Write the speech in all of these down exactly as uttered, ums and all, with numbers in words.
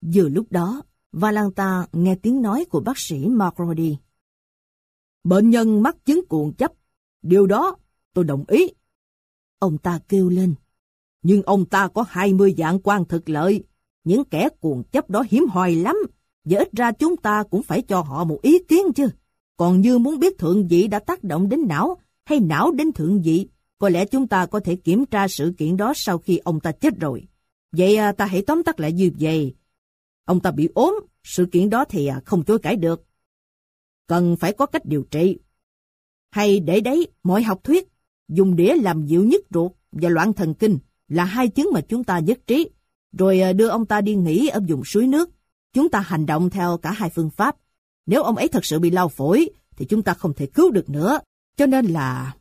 Vừa lúc đó, Valanta nghe tiếng nói của bác sĩ Marcodi. Bệnh nhân mắc chứng cuồng chấp. Điều đó tôi đồng ý. Ông ta kêu lên. Nhưng ông ta có hai mươi dạng quan thực lợi. Những kẻ cuồng chấp đó hiếm hoi lắm. Và ít ra chúng ta cũng phải cho họ một ý kiến chứ. Còn như muốn biết thượng vị đã tác động đến não hay não đến thượng vị, có lẽ chúng ta có thể kiểm tra sự kiện đó sau khi ông ta chết rồi. Vậy ta hãy tóm tắt lại như vậy. Ông ta bị ốm, sự kiện đó thì không chối cãi được. Cần phải có cách điều trị. Hay để đấy, mọi học thuyết, dùng đĩa làm dịu nhức ruột và loạn thần kinh là hai chứng mà chúng ta nhất trí, rồi đưa ông ta đi nghỉ ở vùng suối nước. Chúng ta hành động theo cả hai phương pháp. Nếu ông ấy thật sự bị lao phổi, thì chúng ta không thể cứu được nữa. Cho nên là...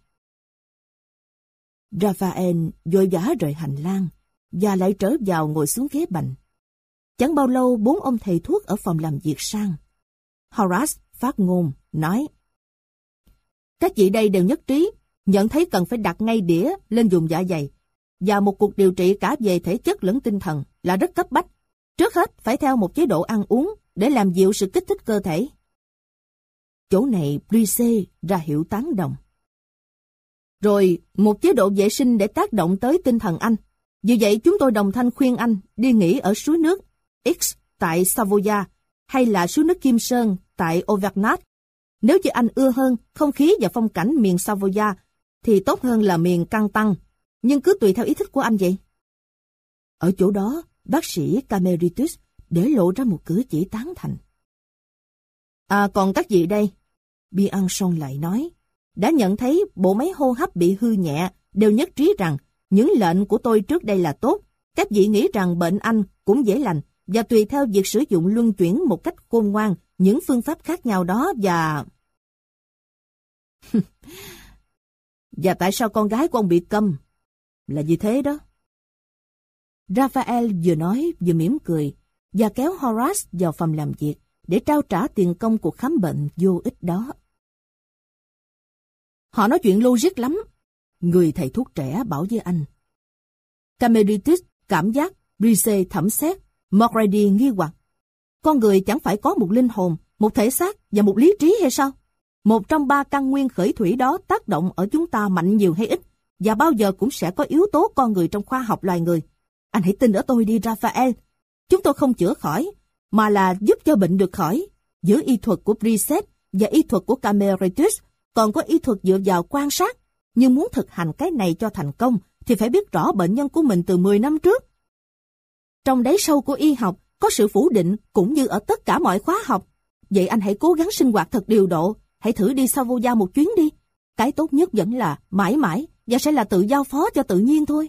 Raphael vội vã rời hành lang, và lại trở vào ngồi xuống ghế bành. Chẳng bao lâu bốn ông thầy thuốc ở phòng làm việc sang. Horace phát ngôn, nói: Các vị đây đều nhất trí, nhận thấy cần phải đặt ngay đĩa lên vùng dạ dày, và một cuộc điều trị cả về thể chất lẫn tinh thần là rất cấp bách. Trước hết phải theo một chế độ ăn uống để làm dịu sự kích thích cơ thể. Chỗ này Brise ra hiệu tán đồng. Rồi một chế độ vệ sinh để tác động tới tinh thần anh. Vì vậy chúng tôi đồng thanh khuyên anh đi nghỉ ở suối nước X tại Savoia hay là suối nước Kim Sơn tại Auvergnat. Nếu như anh ưa hơn không khí và phong cảnh miền Savoia thì tốt hơn là miền Canton, nhưng cứ tùy theo ý thích của anh vậy. Ở chỗ đó, bác sĩ Cameritus để lộ ra một cử chỉ tán thành. À còn các vị đây, Bianchon lại nói, đã nhận thấy bộ máy hô hấp bị hư nhẹ, đều nhất trí rằng những lệnh của tôi trước đây là tốt. Các vị nghĩ rằng bệnh anh cũng dễ lành, và tùy theo việc sử dụng luân chuyển một cách khôn ngoan những phương pháp khác nhau đó và... Và tại sao con gái của ông bị câm? Là vì thế đó. Raphael vừa nói vừa mỉm cười và kéo Horace vào phòng làm việc để trao trả tiền công cuộc khám bệnh vô ích đó. Họ nói chuyện logic lắm, người thầy thuốc trẻ bảo với anh. Cameritus cảm giác, Brise thẩm xét, Macready nghi hoặc. Con người chẳng phải có một linh hồn, một thể xác và một lý trí hay sao? Một trong ba căn nguyên khởi thủy đó tác động ở chúng ta mạnh nhiều hay ít, và bao giờ cũng sẽ có yếu tố con người trong khoa học loài người. Anh hãy tin ở tôi đi, Raphael. Chúng tôi không chữa khỏi, mà là giúp cho bệnh được khỏi. Giữa y thuật của Brise và y thuật của Cameritus còn có y thuật dựa vào quan sát. Nhưng muốn thực hành cái này cho thành công thì phải biết rõ bệnh nhân của mình từ mười năm trước. Trong đáy sâu của y học có sự phủ định cũng như ở tất cả mọi khóa học. Vậy anh hãy cố gắng sinh hoạt thật điều độ. Hãy thử đi Savoia một chuyến đi. Cái tốt nhất vẫn là mãi mãi và sẽ là tự giao phó cho tự nhiên thôi.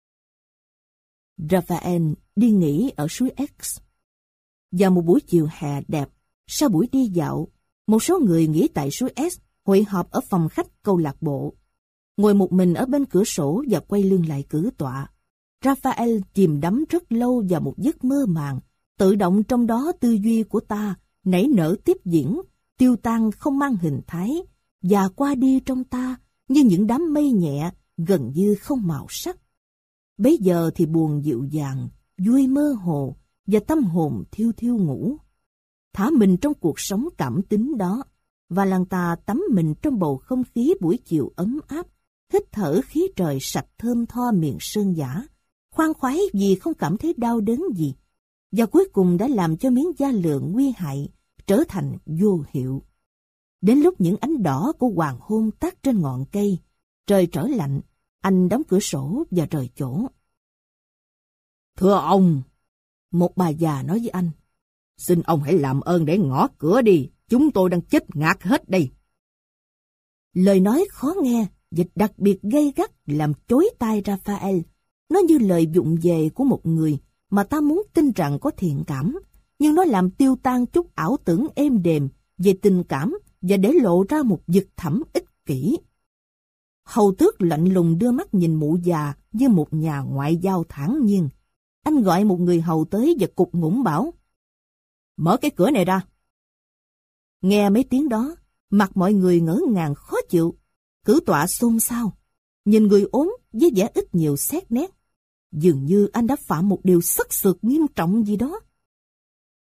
Raphael đi nghỉ ở suối X. Vào một buổi chiều hè đẹp, sau buổi đi dạo, một số người nghỉ tại suối S hội họp ở phòng khách câu lạc bộ. Ngồi một mình ở bên cửa sổ và quay lưng lại cử tọa, Raphael chìm đắm rất lâu vào một giấc mơ màng. Tự động trong đó tư duy của ta nảy nở tiếp diễn, tiêu tan không mang hình thái, và qua đi trong ta như những đám mây nhẹ, gần như không màu sắc. Bấy giờ thì buồn dịu dàng, vui mơ hồ, và tâm hồn thiêu thiêu ngủ. Thả mình trong cuộc sống cảm tính đó, và làng ta tắm mình trong bầu không khí buổi chiều ấm áp, hít thở khí trời sạch thơm tho miền sơn dã, khoan khoái vì không cảm thấy đau đớn gì, và cuối cùng đã làm cho miếng da lượng nguy hại trở thành vô hiệu. Đến lúc những ánh đỏ của hoàng hôn tắt trên ngọn cây, trời trở lạnh, anh đóng cửa sổ và rời chỗ. Thưa ông, một bà già nói với anh, xin ông hãy làm ơn để ngõ cửa đi, chúng tôi đang chết ngạt hết đây. Lời nói khó nghe và đặc biệt gay gắt làm chối tai Raphael. Nó như lời vụng về của một người mà ta muốn tin rằng có thiện cảm, nhưng nó làm tiêu tan chút ảo tưởng êm đềm về tình cảm và để lộ ra một vực thẳm ích kỷ. Hầu tước lạnh lùng đưa mắt nhìn mụ già như một nhà ngoại giao thản nhiên. Anh gọi một người hầu tới và cục ngủng bảo, mở cái cửa này ra. Nghe mấy tiếng đó, mặt mọi người ngỡ ngàng khó chịu, cử tọa xôn xao, nhìn người ốm với vẻ ít nhiều xét nét. Dường như anh đã phạm một điều xất xược nghiêm trọng gì đó.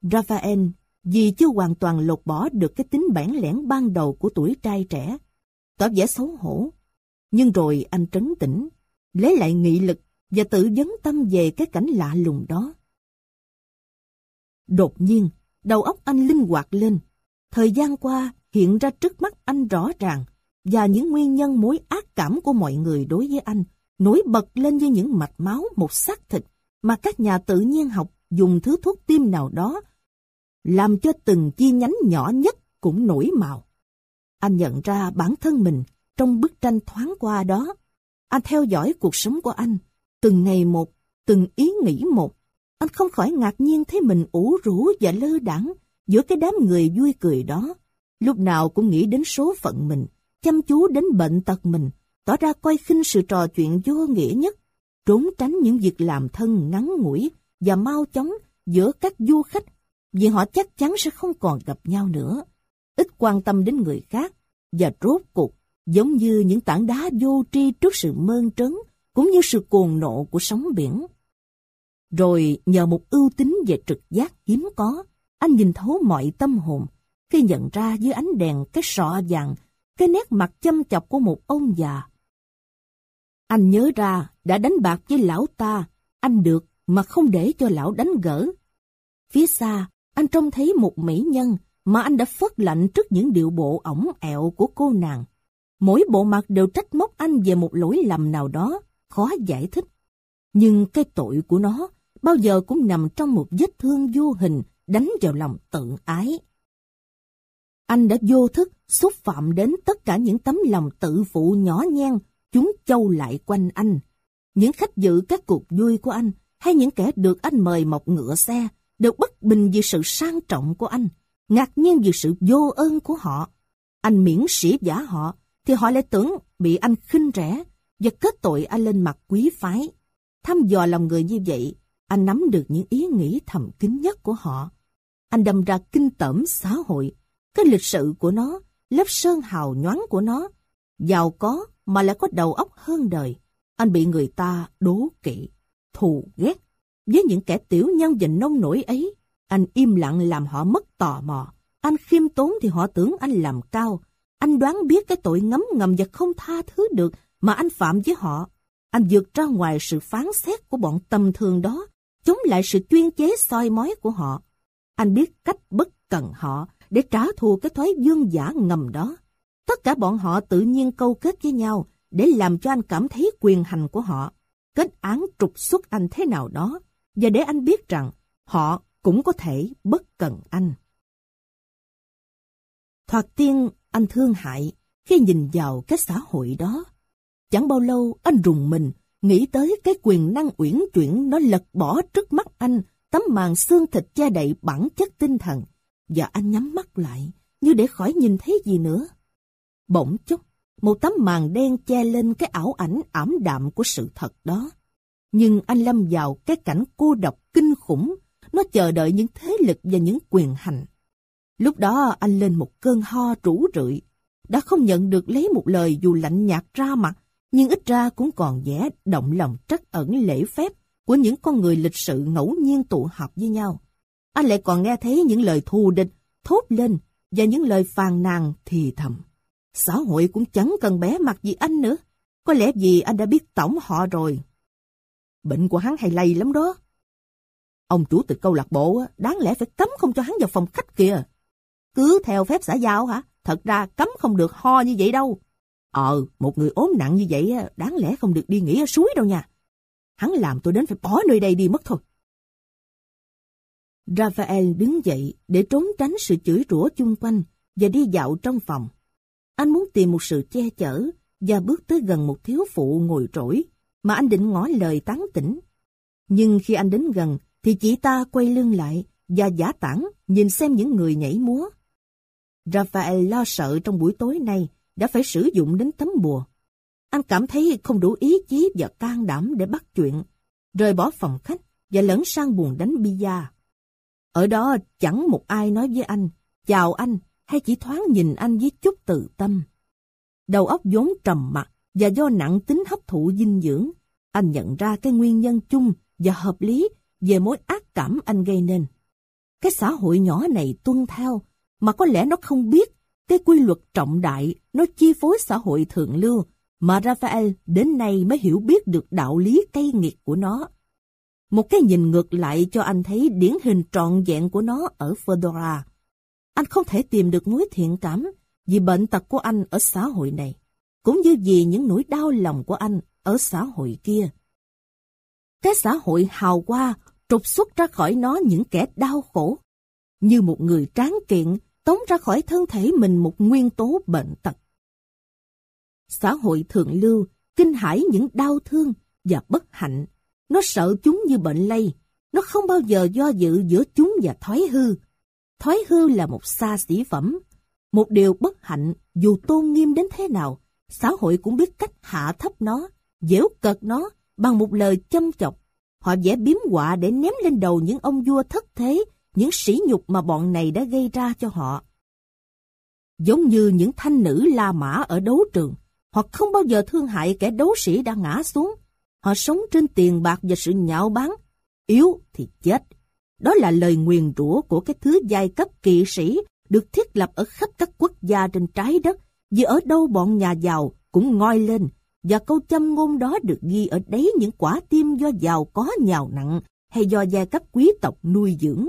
Raphael vì chưa hoàn toàn lột bỏ được cái tính bản lẻn ban đầu của tuổi trai trẻ, tỏ vẻ xấu hổ. Nhưng rồi anh trấn tĩnh, lấy lại nghị lực và tự vấn tâm về cái cảnh lạ lùng đó. Đột nhiên, đầu óc anh linh hoạt lên. Thời gian qua hiện ra trước mắt anh rõ ràng, và những nguyên nhân mối ác cảm của mọi người đối với anh nổi bật lên như những mạch máu một xác thịt mà các nhà tự nhiên học dùng thứ thuốc tiêm nào đó làm cho từng chi nhánh nhỏ nhất cũng nổi màu. Anh nhận ra bản thân mình trong bức tranh thoáng qua đó. Anh theo dõi cuộc sống của anh, từng ngày một, từng ý nghĩ một. Anh không khỏi ngạc nhiên thấy mình ủ rũ và lơ đãng giữa cái đám người vui cười đó. Lúc nào cũng nghĩ đến số phận mình, chăm chú đến bệnh tật mình, tỏ ra coi khinh sự trò chuyện vô nghĩa nhất, trốn tránh những việc làm thân ngắn ngủi và mau chóng giữa các du khách, vì họ chắc chắn sẽ không còn gặp nhau nữa. Ít quan tâm đến người khác, và rốt cuộc, giống như những tảng đá vô tri trước sự mơn trớn, cũng như sự cuồng nộ của sóng biển. Rồi nhờ một ưu tính về trực giác hiếm có, anh nhìn thấu mọi tâm hồn, khi nhận ra dưới ánh đèn cái sọ vàng, cái nét mặt chăm chọc của một ông già. Anh nhớ ra đã đánh bạc với lão ta, anh được mà không để cho lão đánh gỡ. Phía xa, anh trông thấy một mỹ nhân mà anh đã phớt lạnh trước những điệu bộ ỏng ẹo của cô nàng. Mỗi bộ mặt đều trách móc anh về một lỗi lầm nào đó, khó giải thích. Nhưng cái tội của nó bao giờ cũng nằm trong một vết thương vô hình đánh vào lòng tự ái. Anh đã vô thức xúc phạm đến tất cả những tấm lòng tự phụ nhỏ nhen, chúng châu lại quanh anh. Những khách dự các cuộc vui của anh, hay những kẻ được anh mời mọc ngựa xe, đều bất bình vì sự sang trọng của anh, ngạc nhiên vì sự vô ơn của họ. Anh miễn sĩ giả họ, thì họ lại tưởng bị anh khinh rẻ, và kết tội anh lên mặt quý phái. Thăm dò lòng người như vậy, anh nắm được những ý nghĩ thầm kín nhất của họ. Anh đâm ra kinh tởm xã hội, cái lịch sự của nó, lớp sơn hào nhoáng của nó, giàu có mà lại có đầu óc hơn đời. Anh bị người ta đố kỵ, thù ghét. Với những kẻ tiểu nhân và nông nổi ấy, anh im lặng làm họ mất tò mò. Anh khiêm tốn thì họ tưởng anh làm cao. Anh đoán biết cái tội ngấm ngầm và không tha thứ được mà anh phạm với họ. Anh vượt ra ngoài sự phán xét của bọn tầm thường đó, chống lại sự chuyên chế soi mói của họ. Anh biết cách bất cần họ để trả thù cái thói vương giả ngầm đó. Tất cả bọn họ tự nhiên câu kết với nhau để làm cho anh cảm thấy quyền hành của họ, kết án trục xuất anh thế nào đó, và để anh biết rằng họ cũng có thể bất cần anh. Thoạt tiên anh thương hại khi nhìn vào cái xã hội đó. Chẳng bao lâu anh rùng mình, nghĩ tới cái quyền năng uyển chuyển nó lật bỏ trước mắt anh tấm màn xương thịt che đậy bản chất tinh thần, và anh nhắm mắt lại như để khỏi nhìn thấy gì nữa. Bỗng chốc, một tấm màn đen che lên cái ảo ảnh ảm đạm của sự thật đó. Nhưng anh lâm vào cái cảnh cô độc kinh khủng, nó chờ đợi những thế lực và những quyền hành. Lúc đó anh lên một cơn ho rũ rượi, đã không nhận được lấy một lời dù lạnh nhạt ra mặt, nhưng ít ra cũng còn vẻ động lòng trắc ẩn lễ phép của những con người lịch sự ngẫu nhiên tụ họp với nhau. Anh lại còn nghe thấy những lời thù địch thốt lên và những lời phàn nàn thì thầm. Xã hội cũng chẳng cần bé mặt gì anh nữa, có lẽ vì anh đã biết tổng họ rồi. Bệnh của hắn hay lây lắm đó. Ông chủ tịch câu lạc bộ đáng lẽ phải cấm không cho hắn vào phòng khách kìa. Cứ theo phép xã giao hả? Thật ra cấm không được ho như vậy đâu. Ờ, một người ốm nặng như vậy đáng lẽ không được đi nghỉ ở suối đâu nha. Hắn làm tôi đến phải bỏ nơi đây đi mất thôi. Raphael đứng dậy để trốn tránh sự chửi rủa chung quanh và đi dạo trong phòng. Anh muốn tìm một sự che chở và bước tới gần một thiếu phụ ngồi trỗi mà anh định ngỏ lời tán tỉnh. Nhưng khi anh đến gần thì chị ta quay lưng lại và giả tảng nhìn xem những người nhảy múa. Raphael lo sợ trong buổi tối nay đã phải sử dụng đến tấm bùa. Anh cảm thấy không đủ ý chí và can đảm để bắt chuyện, rời bỏ phòng khách và lẫn sang buồng đánh bia. Ở đó chẳng một ai nói với anh, chào anh, hay chỉ thoáng nhìn anh với chút từ tâm. Đầu óc vốn trầm mặc và do nặng tính hấp thụ dinh dưỡng, anh nhận ra cái nguyên nhân chung và hợp lý về mối ác cảm anh gây nên. cái xã hội nhỏ này tuân theo, mà có lẽ nó không biết cái quy luật trọng đại nó chi phối xã hội thượng lưu mà Raphael đến nay mới hiểu biết được đạo lý cay nghiệt của nó. Một cái nhìn ngược lại cho anh thấy điển hình trọn vẹn của nó ở Fedora. Anh không thể tìm được mối thiện cảm vì bệnh tật của anh ở xã hội này, cũng như vì những nỗi đau lòng của anh ở xã hội kia. Cái xã hội hào hoa trục xuất ra khỏi nó những kẻ đau khổ, như một người tráng kiện tống ra khỏi thân thể mình một nguyên tố bệnh tật. Xã hội thượng lưu kinh hãi những đau thương và bất hạnh. Nó sợ chúng như bệnh lây. Nó không bao giờ do dự giữa chúng và thói hư. Thói hư là một xa xỉ phẩm, một điều bất hạnh dù tôn nghiêm đến thế nào. Xã hội cũng biết cách hạ thấp nó, giễu cợt nó bằng một lời châm chọc. Họ vẽ biếm họa để ném lên đầu những ông vua thất thế những sỉ nhục mà bọn này đã gây ra cho họ. Giống như những thanh nữ La Mã ở đấu trường, họ không bao giờ thương hại kẻ đấu sĩ đã ngã xuống. Họ sống trên tiền bạc và sự nhạo báng. Yếu thì chết. Đó là lời nguyền rủa của cái thứ giai cấp kỵ sĩ được thiết lập ở khắp các quốc gia trên trái đất, vì ở đâu bọn nhà giàu cũng ngoi lên, và câu châm ngôn đó được ghi ở đấy những quả tim do giàu có nhào nặng hay do giai cấp quý tộc nuôi dưỡng.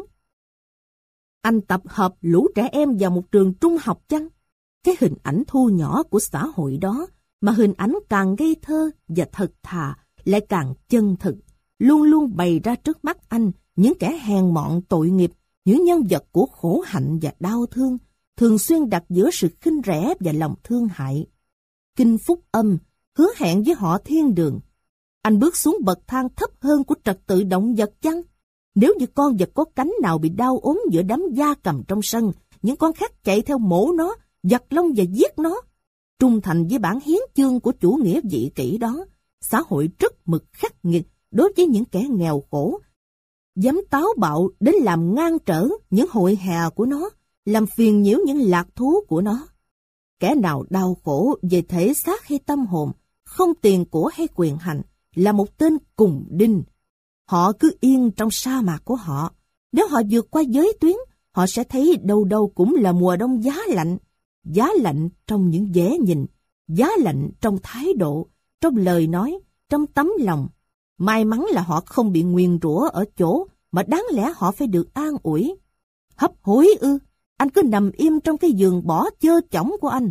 Anh tập hợp lũ trẻ em vào một trường trung học chăng? Cái hình ảnh thu nhỏ của xã hội đó, mà hình ảnh càng ngây thơ và thật thà, lại càng chân thực, luôn luôn bày ra trước mắt anh những kẻ hèn mọn tội nghiệp, những nhân vật của khổ hạnh và đau thương, thường xuyên đặt giữa sự khinh rẻ và lòng thương hại. Kinh Phúc Âm hứa hẹn với họ thiên đường. Anh bước xuống bậc thang thấp hơn của trật tự động vật chăng? Nếu như con vật có cánh nào bị đau ốm giữa đám gia cầm trong sân, những con khác chạy theo mổ nó, giật lông và giết nó. Trung thành với bản hiến chương của chủ nghĩa vị kỷ đó, xã hội rất mực khắc nghiệt đối với những kẻ nghèo khổ, dám táo bạo đến làm ngang trở những hội hè của nó, làm phiền nhiễu những lạc thú của nó. Kẻ nào đau khổ về thể xác hay tâm hồn, không tiền của hay quyền hành, là một tên cùng đinh. Họ cứ yên trong sa mạc của họ. Nếu họ vượt qua giới tuyến, họ sẽ thấy đâu đâu cũng là mùa đông giá lạnh. Giá lạnh trong những vẻ nhìn, giá lạnh trong thái độ, trong lời nói, trong tấm lòng. May mắn là họ không bị nguyền rủa ở chỗ mà đáng lẽ họ phải được an ủi. Hấp hối ư? Anh cứ nằm im trong cái giường bỏ chơ chỏng của anh.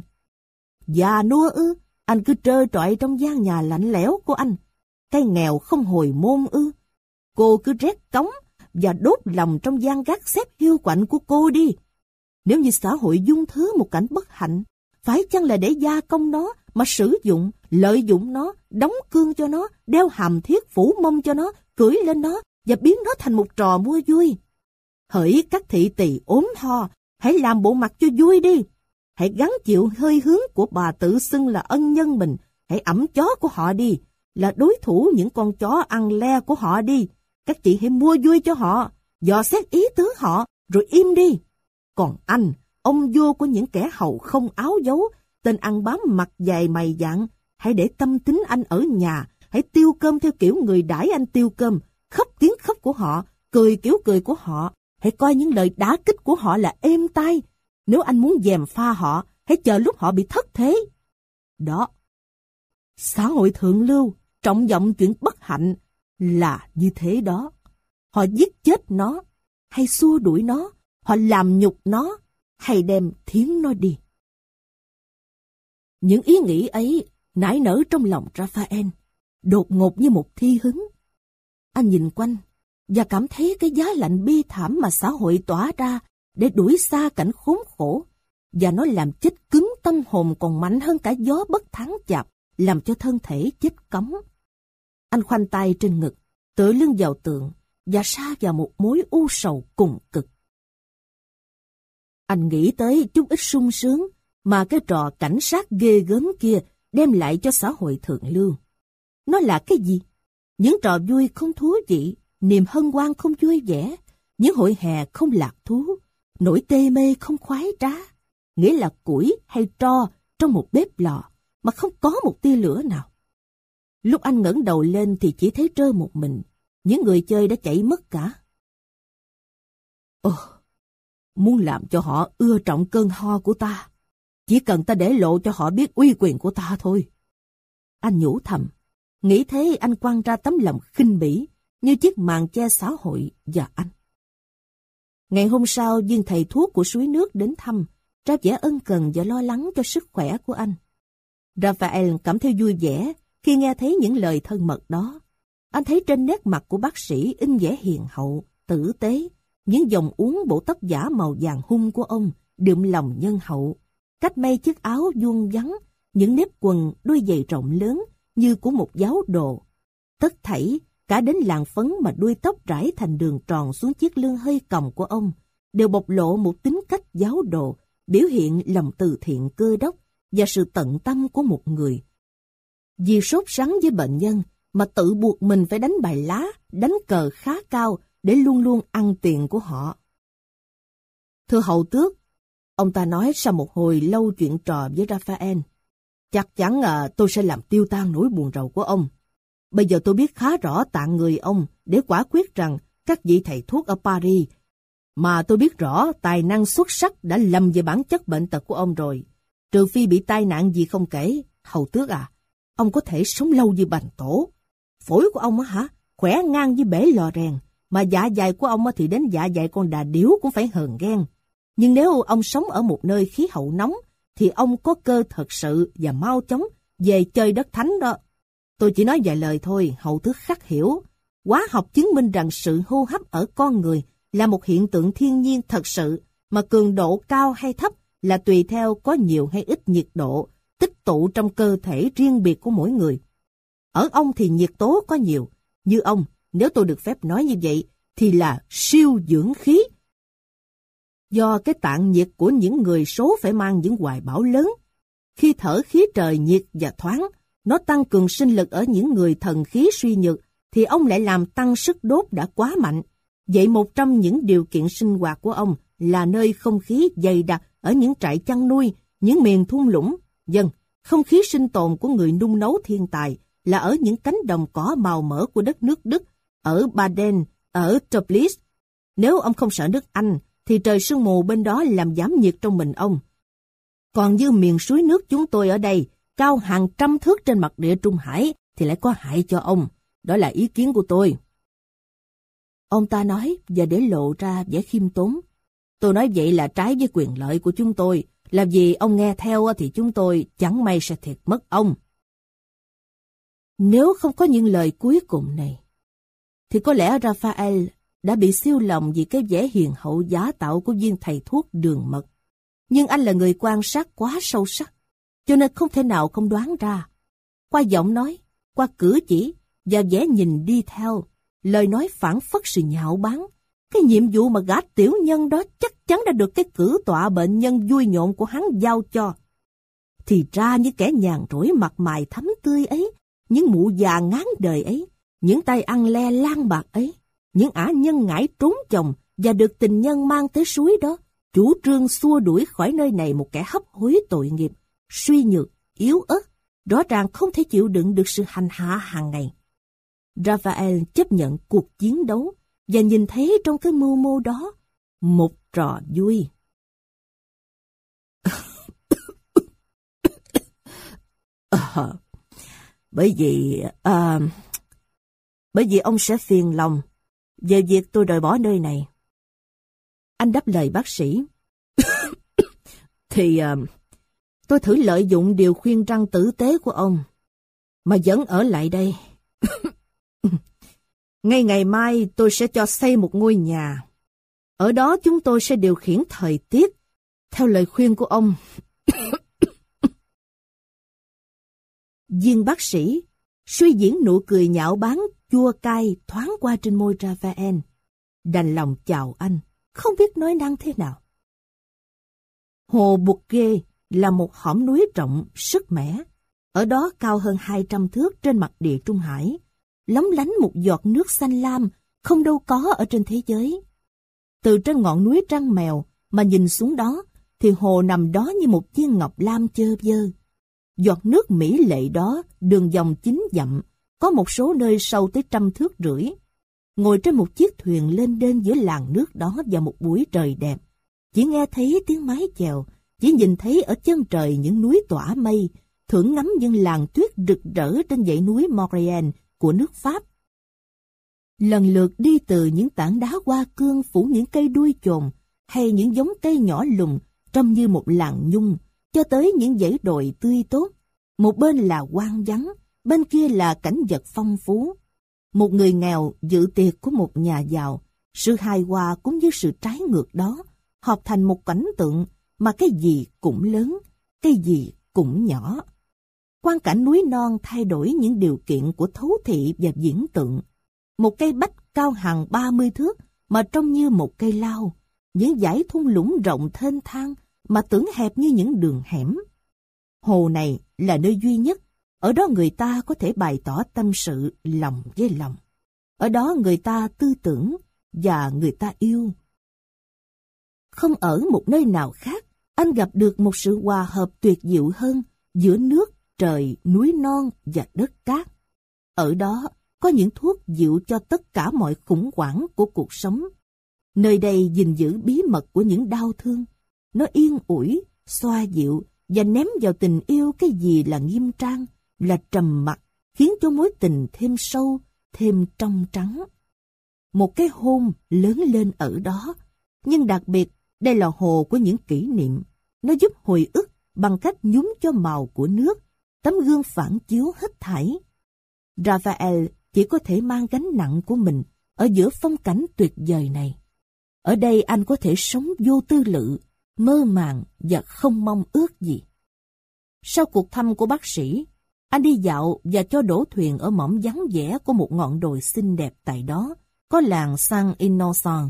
Già nua ư? Anh cứ trơ trọi trong gian nhà lạnh lẽo của anh. Cái nghèo không hồi môn ư? Cô cứ rét cống và đốt lòng trong gian gác xếp hiu quạnh của cô đi. Nếu như xã hội dung thứ một cảnh bất hạnh, phải chăng là để gia công nó mà sử dụng, lợi dụng nó, đóng cương cho nó, đeo hàm thiết phủ mông cho nó, cưỡi lên nó và biến nó thành một trò mua vui? Hỡi các thị tỳ ốm ho, hãy làm bộ mặt cho vui đi. Hãy gắng chịu hơi hướng của bà tự xưng là ân nhân mình. Hãy ẵm chó của họ đi, là đối thủ những con chó ăn le của họ đi. Các chị hãy mua vui cho họ, dò xét ý tứ họ, rồi im đi. Còn anh, ông vua của những kẻ hầu không áo dấu, tên ăn bám mặt dài mày dạn, hãy để tâm tính anh ở nhà, hãy tiêu cơm theo kiểu người đãi anh tiêu cơm, khóc tiếng khóc của họ, cười kiểu cười của họ, hãy coi những lời đả kích của họ là êm tai. Nếu anh muốn gièm pha họ, hãy chờ lúc họ bị thất thế. Đó, xã hội thượng lưu, trọng vọng chuyện bất hạnh là như thế đó. Họ giết chết nó, hay xua đuổi nó, họ làm nhục nó, hay đem thiến nó đi. Những ý nghĩ ấy nảy nở trong lòng Raphael, đột ngột như một thi hứng. Anh nhìn quanh và cảm thấy cái giá lạnh bi thảm mà xã hội tỏa ra để đuổi xa cảnh khốn khổ, và nó làm chết cứng tâm hồn còn mạnh hơn cả gió bất thắng chạp, làm cho thân thể chết cống. Anh khoanh tay trên ngực, tựa lưng vào tường và sa vào một mối u sầu cùng cực. Anh nghĩ tới chút ít sung sướng mà cái trò cảnh sát ghê gớm kia đem lại cho xã hội thượng lưu. Nó là cái gì? Những trò vui không thú vị, niềm hân hoan không vui vẻ, những hội hè không lạc thú, nỗi tê mê không khoái trá, nghĩa là củi hay tro trong một bếp lò mà không có một tia lửa nào. Lúc anh ngẩng đầu lên thì chỉ thấy trơ một mình, những người chơi đã chạy mất cả. Ồ, muốn làm cho họ ưa trọng cơn ho của ta, chỉ cần ta để lộ cho họ biết uy quyền của ta thôi. Anh nhủ thầm, nghĩ thế anh quăng ra tấm lòng khinh bỉ, như chiếc màn che xã hội và anh. Ngày hôm sau, viên thầy thuốc của suối nước đến thăm, ra vẻ ân cần và lo lắng cho sức khỏe của anh. Raphael cảm thấy vui vẻ khi nghe thấy những lời thân mật đó. Anh thấy trên nét mặt của bác sĩ in vẻ hiền hậu, tử tế, những dòng uốn bộ tóc giả màu vàng hung của ông đượm lòng nhân hậu, cách may chiếc áo vuông vắn, những nếp quần, đôi giày rộng lớn như của một giáo đồ. Tất thảy, cả đến làn phấn mà đuôi tóc rải thành đường tròn xuống chiếc lưng hơi còng của ông, đều bộc lộ một tính cách giáo đồ, biểu hiện lòng từ thiện cơ đốc và sự tận tâm của một người. Vì sốt sắng với bệnh nhân mà tự buộc mình phải đánh bài lá, đánh cờ khá cao để luôn luôn ăn tiền của họ. Thưa hậu tước, ông ta nói sau một hồi lâu chuyện trò với Raphael, chắc chắn à, tôi sẽ làm tiêu tan nỗi buồn rầu của ông. Bây giờ tôi biết khá rõ tạng người ông để quả quyết rằng các vị thầy thuốc ở Paris, mà tôi biết rõ tài năng xuất sắc đã lầm về bản chất bệnh tật của ông rồi. Trừ phi bị tai nạn gì không kể, hầu tước à, ông có thể sống lâu như bành tổ. Phổi của ông á hả, khỏe ngang với bể lò rèn, mà dạ dày của ông thì đến dạ dày con đà điểu cũng phải hờn ghen. Nhưng nếu ông sống ở một nơi khí hậu nóng, thì ông có cơ thật sự và mau chóng về chơi đất thánh đó. Tôi chỉ nói vài lời thôi, hậu tước khắc hiểu. Hóa học chứng minh rằng sự hô hấp ở con người là một hiện tượng thiên nhiên thật sự, mà cường độ cao hay thấp là tùy theo có nhiều hay ít nhiệt độ tích tụ trong cơ thể riêng biệt của mỗi người. Ở ông thì nhiệt tố có nhiều, như ông, nếu tôi được phép nói như vậy, thì là siêu dưỡng khí. Do cái tạng nhiệt của những người số phải mang những hoài bão lớn. Khi thở khí trời nhiệt và thoáng, nó tăng cường sinh lực ở những người thần khí suy nhược, thì ông lại làm tăng sức đốt đã quá mạnh. Vậy một trong những điều kiện sinh hoạt của ông là nơi không khí dày đặc ở những trại chăn nuôi, những miền thung lũng. Dân, không khí sinh tồn của người nung nấu thiên tài là ở những cánh đồng cỏ màu mỡ của đất nước Đức, ở Baden, ở Toplitz. Nếu ông không sợ nước Anh, thì trời sương mù bên đó làm giảm nhiệt trong mình ông. Còn như miền suối nước chúng tôi ở đây, cao hàng trăm thước trên mặt địa Trung Hải, thì lại có hại cho ông. Đó là ý kiến của tôi. Ông ta nói và để lộ ra vẻ khiêm tốn. Tôi nói vậy là trái với quyền lợi của chúng tôi, là vì ông nghe theo thì chúng tôi chẳng may sẽ thiệt mất ông. Nếu không có những lời cuối cùng này, thì có lẽ Raphael đã bị siêu lòng vì cái vẻ hiền hậu giả tạo của viên thầy thuốc đường mật. Nhưng anh là người quan sát quá sâu sắc, cho nên không thể nào không đoán ra. Qua giọng nói, qua cử chỉ và vẻ nhìn đi theo, lời nói phảng phất sự nhạo báng, cái nhiệm vụ mà gã tiểu nhân đó chắc chắn đã được cái cử tọa bệnh nhân vui nhộn của hắn giao cho. Thì ra những kẻ nhàn rỗi mặt mày thắm tươi ấy, những mụ già ngán đời ấy, những tay ăn le lang bạc ấy, những ả nhân ngãi trốn chồng và được tình nhân mang tới suối đó, chủ trương xua đuổi khỏi nơi này một kẻ hấp hối tội nghiệp, suy nhược, yếu ớt, rõ ràng không thể chịu đựng được sự hành hạ hàng ngày. Raphael chấp nhận cuộc chiến đấu và nhìn thấy trong cái mưu mô đó một trò vui. à, bởi vì à, bởi vì ông sẽ phiền lòng về việc tôi rời bỏ nơi này. Anh đáp lời bác sĩ. Thì à, tôi thử lợi dụng điều khuyên răn tử tế của ông mà vẫn ở lại đây. Ngay ngày mai tôi sẽ cho xây một ngôi nhà. Ở đó chúng tôi sẽ điều khiển thời tiết theo lời khuyên của ông. Viên bác sĩ suy diễn nụ cười nhạo báng chua cay thoáng qua trên môi Raphael. Đành lòng chào anh, không biết nói năng thế nào. Hồ Bourget là một hõm núi rộng, sức mẻ. Ở đó cao hơn hai trăm thước trên mặt địa Trung Hải, lóng lánh một giọt nước xanh lam không đâu có ở trên thế giới. Từ trên ngọn núi Trăng Mèo mà nhìn xuống đó, thì hồ nằm đó như một viên ngọc lam chơ vơ. Giọt nước mỹ lệ đó đường vòng chín dặm, có một số nơi sâu tới trăm thước rưỡi. ngồi trên một chiếc thuyền lênh đênh giữa làn nước đó vào một buổi trời đẹp. Chỉ nghe thấy tiếng mái chèo, chỉ nhìn thấy ở chân trời những núi tỏa mây, thưởng ngắm những làn tuyết rực rỡ trên dãy núi Montréal của nước Pháp. Lần lượt đi từ những tảng đá hoa cương phủ những cây đuôi chồn hay những giống cây nhỏ lùn trông như một làng nhung, cho tới những dãy đồi tươi tốt. Một bên là hoang vắng, bên kia là cảnh vật phong phú. Một người nghèo dự tiệc của một nhà giàu, sự hài hòa cũng như sự trái ngược đó hợp thành một cảnh tượng mà cái gì cũng lớn, cái gì cũng nhỏ. Quang cảnh núi non thay đổi những điều kiện của thấu thị và diễn tượng. Một cây bách cao hàng ba mươi thước mà trông như một cây lao, những dải thung lũng rộng thênh thang mà tưởng hẹp như những đường hẻm. Hồ này là nơi duy nhất, ở đó người ta có thể bày tỏ tâm sự lòng với lòng. Ở đó người ta tư tưởng và người ta yêu. Không ở một nơi nào khác, anh gặp được một sự hòa hợp tuyệt diệu hơn giữa nước, trời, núi non và đất cát. Ở đó có những thuốc dịu cho tất cả mọi khủng hoảng của cuộc sống. Nơi đây gìn giữ bí mật của những đau thương. Nó yên ủi, xoa dịu và ném vào tình yêu cái gì là nghiêm trang, là trầm mặc, khiến cho mối tình thêm sâu, thêm trong trắng. Một cái hôn lớn lên ở đó, nhưng đặc biệt đây là hồ của những kỷ niệm. Nó giúp hồi ức bằng cách nhúng cho màu của nước, tấm gương phản chiếu hết thảy. Raphael chỉ có thể mang gánh nặng của mình ở giữa phong cảnh tuyệt vời này. Ở đây anh có thể sống vô tư lự, mơ màng và không mong ước gì. Sau cuộc thăm của bác sĩ, anh đi dạo và cho đổ thuyền ở mỏm vắng vẻ của một ngọn đồi xinh đẹp tại đó, có làng Saint Innocent.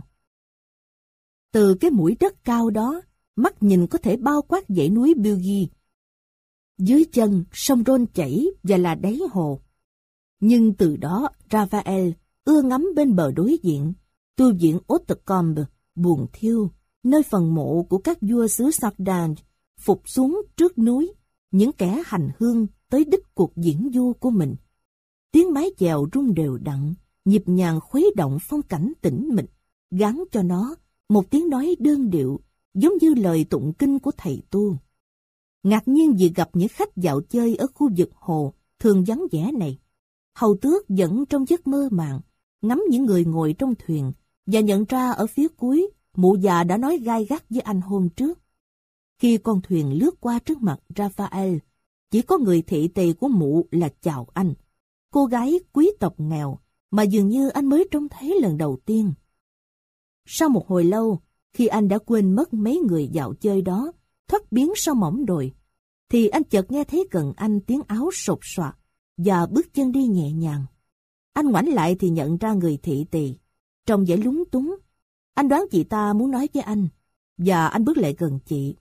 Từ cái mũi đất cao đó, mắt nhìn có thể bao quát dãy núi Bugey. Dưới chân, sông Rhône chảy và là đáy hồ. Nhưng từ đó, Raphael ưa ngắm bên bờ đối diện, tu viện Hautecombe, buồn thiêu, nơi phần mộ của các vua xứ Sardaigne phục xuống trước núi, những kẻ hành hương tới đích cuộc diễn du của mình. Tiếng mái chèo rung đều đặn, nhịp nhàng khuấy động phong cảnh tĩnh mịch, gắn cho nó một tiếng nói đơn điệu, giống như lời tụng kinh của thầy tu. Ngạc nhiên vì gặp những khách dạo chơi ở khu vực hồ thường vắng vẻ này, Hầu Tước vẫn trong giấc mơ màng, ngắm những người ngồi trong thuyền và nhận ra ở phía cuối, mụ già đã nói gai gắt với anh hôm trước. Khi con thuyền lướt qua trước mặt Raphael, chỉ có người thị tỳ của mụ là chào anh, cô gái quý tộc nghèo mà dường như anh mới trông thấy lần đầu tiên. Sau một hồi lâu, khi anh đã quên mất mấy người dạo chơi đó, thoát biến sau mỏm đồi, thì anh chợt nghe thấy gần anh tiếng áo sột soạt và bước chân đi nhẹ nhàng. Anh ngoảnh lại thì nhận ra người thị tỳ, trông vẻ lúng túng. Anh đoán chị ta muốn nói với anh, và anh bước lại gần chị.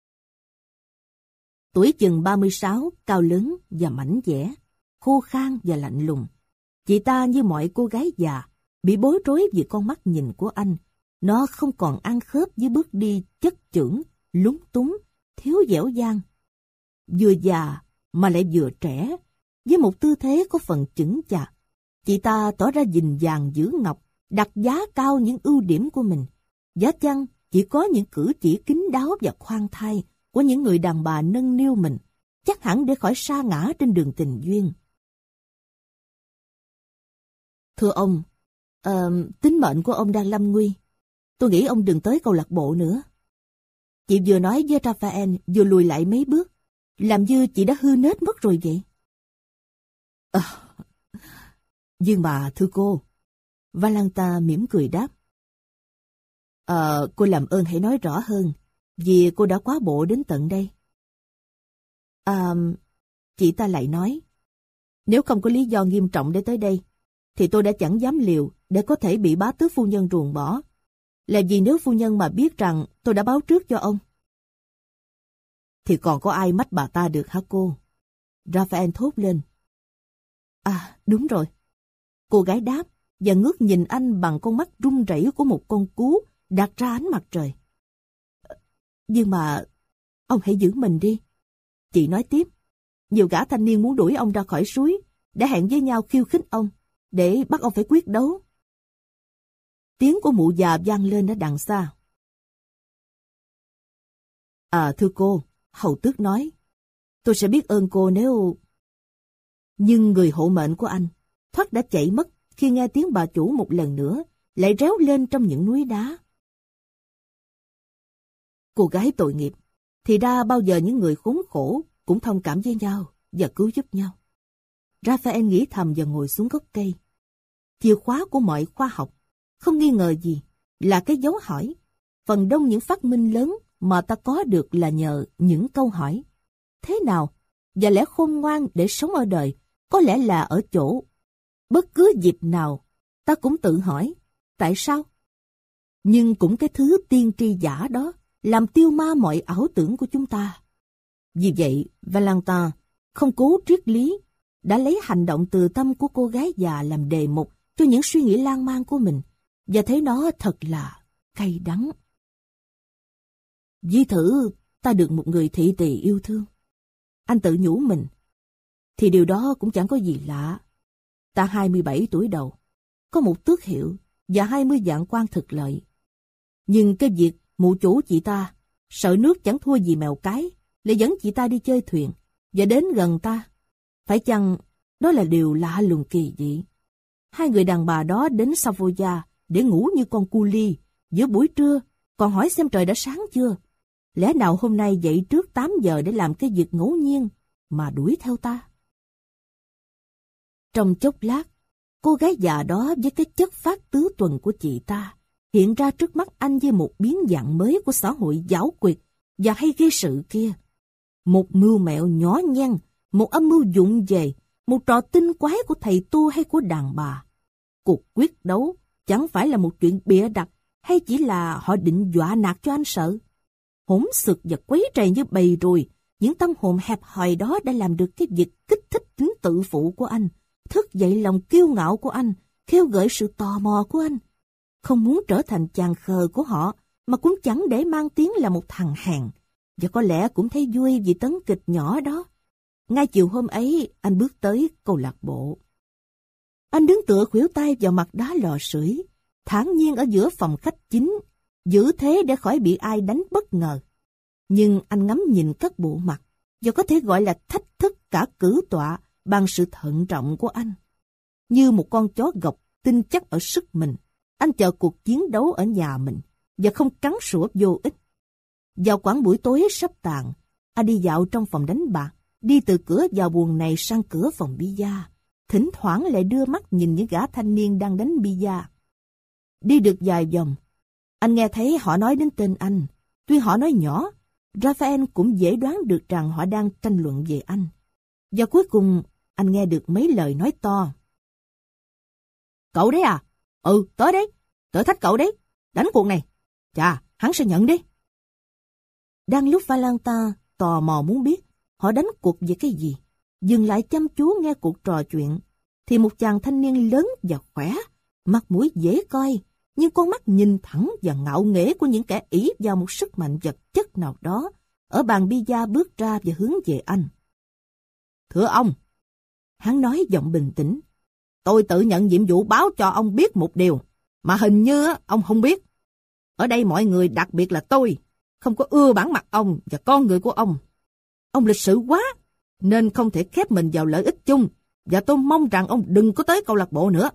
Tuổi chừng ba mươi sáu, cao lớn và mảnh dẻ, khô khan và lạnh lùng. Chị ta như mọi cô gái già, bị bối rối vì con mắt nhìn của anh. Nó không còn ăn khớp với bước đi chất chưởng, lúng túng, thiếu dẻo dang. Vừa già mà lại vừa trẻ, với một tư thế có phần chững chạc. Chị ta tỏ ra dình dàng giữ ngọc, đặt giá cao những ưu điểm của mình. Giá chăng chỉ có những cử chỉ kín đáo và khoan thai của những người đàn bà nâng niu mình, chắc hẳn để khỏi sa ngã trên đường tình duyên. Thưa ông, uh, tính mệnh của ông đang lâm nguy. Tôi nghĩ ông đừng tới câu lạc bộ nữa. Chị vừa nói với Raphael, vừa lùi lại mấy bước, làm như chị đã hư nết mất rồi vậy. À, nhưng mà thưa cô, Valenta mỉm cười đáp. À, cô làm ơn hãy nói rõ hơn, vì cô đã quá bộ đến tận đây. À, chị ta lại nói, nếu không có lý do nghiêm trọng để tới đây, thì tôi đã chẳng dám liều để có thể bị bá tước phu nhân ruồng bỏ. Là vì nếu phu nhân mà biết rằng tôi đã báo trước cho ông, thì còn có ai mách bà ta được hả cô? Raphael thốt lên. À, đúng rồi. Cô gái đáp và ngước nhìn anh bằng con mắt run rẩy của một con cú đặt ra ánh mặt trời. Nhưng mà ông hãy giữ mình đi. Chị nói tiếp. Nhiều gã thanh niên muốn đuổi ông ra khỏi suối để hẹn với nhau khiêu khích ông, để bắt ông phải quyết đấu. tiếng của mụ già vang lên ở đằng xa. À thưa cô, hầu tước nói, tôi sẽ biết ơn cô nếu... Nhưng người hộ mệnh của anh thoát đã chạy mất khi nghe tiếng bà chủ một lần nữa lại réo lên trong những núi đá. Cô gái tội nghiệp, thì ra bao giờ những người khốn khổ cũng thông cảm với nhau và cứu giúp nhau. Raphael nghĩ thầm và ngồi xuống gốc cây. Chìa khóa của mọi khoa học, không nghi ngờ gì, là cái dấu hỏi. Phần đông những phát minh lớn mà ta có được là nhờ những câu hỏi. Thế nào? Và lẽ khôn ngoan để sống ở đời có lẽ là ở chỗ. Bất cứ dịp nào, ta cũng tự hỏi, tại sao? Nhưng cũng cái thứ tiên tri giả đó làm tiêu ma mọi ảo tưởng của chúng ta. Vì vậy, Valentin không cố triết lý, đã lấy hành động từ tâm của cô gái già làm đề mục cho những suy nghĩ lan man của mình, và thấy nó thật là cay đắng. Ví thử ta được một người thị tỳ yêu thương. Anh tự nhủ mình, thì điều đó cũng chẳng có gì lạ. Ta hai mươi bảy tuổi đầu, có một tước hiệu và hai mươi vạn quan thực lợi. Nhưng cái việc mụ chủ chị ta sợ nước chẳng thua gì mèo cái, lại dẫn chị ta đi chơi thuyền và đến gần ta. Phải chăng đó là điều lạ lùng kỳ dị? Hai người đàn bà đó đến Savoia để ngủ như con cu li giữa buổi trưa, còn hỏi xem trời đã sáng chưa. Lẽ nào hôm nay dậy trước tám giờ để làm cái việc ngẫu nhiên mà đuổi theo ta? Trong chốc lát, cô gái già đó với cái chất phát tứ tuần của chị ta hiện ra trước mắt anh với một biến dạng mới của xã hội giảo quyệt và hay gây sự kia. Một mưu mẹo nhỏ nhen, một âm mưu dụng về, một trò tinh quái của thầy tu hay của đàn bà. Cuộc quyết đấu chẳng phải là một chuyện bịa đặt, hay chỉ là họ định dọa nạt cho anh sợ. Hỗn xược và quấy rầy như bầy ruồi, những tâm hồn hẹp hòi đó đã làm được cái việc kích thích tính tự phụ của anh, thức dậy lòng kiêu ngạo của anh, khêu gợi sự tò mò của anh. Không muốn trở thành chàng khờ của họ, mà cũng chẳng để mang tiếng là một thằng hèn, và có lẽ cũng thấy vui vì tấn kịch nhỏ đó. Ngay chiều hôm ấy, anh bước tới câu lạc bộ. Anh đứng tựa khuỷu tay vào mặt đá lò sưởi, thản nhiên ở giữa phòng khách chính, giữ thế để khỏi bị ai đánh bất ngờ. Nhưng anh ngắm nhìn các bộ mặt, và có thể gọi là thách thức cả cử tọa bằng sự thận trọng của anh. Như một con chó gộc tin chắc ở sức mình, anh chờ cuộc chiến đấu ở nhà mình, và không cắn sủa vô ích. Vào khoảng buổi tối sắp tàn, anh đi dạo trong phòng đánh bạc, đi từ cửa vào buồng này sang cửa phòng bida, thỉnh thoảng lại đưa mắt nhìn những gã thanh niên đang đánh bida. Đi được vài vòng, anh nghe thấy họ nói đến tên anh. Tuy họ nói nhỏ, Raphael cũng dễ đoán được rằng họ đang tranh luận về anh. Và cuối cùng, anh nghe được mấy lời nói to. Cậu đấy à? Ừ, tới đấy. Tới thách cậu đấy. Đánh cuộc này. Chà, hắn sẽ nhận đi. Đang lúc Valentin tò mò muốn biết họ đánh cuộc về cái gì, dừng lại chăm chú nghe cuộc trò chuyện, thì một chàng thanh niên lớn và khỏe, mặt mũi dễ coi, nhưng con mắt nhìn thẳng và ngạo nghễ của những kẻ ỷ vào một sức mạnh vật chất nào đó, ở bàn bida bước ra và hướng về anh. Thưa ông, hắn nói giọng bình tĩnh, tôi tự nhận nhiệm vụ báo cho ông biết một điều, mà hình như ông không biết. Ở đây mọi người, đặc biệt là tôi, không có ưa bản mặt ông và con người của ông. Ông lịch sự quá, nên không thể khép mình vào lợi ích chung, và tôi mong rằng ông đừng có tới câu lạc bộ nữa.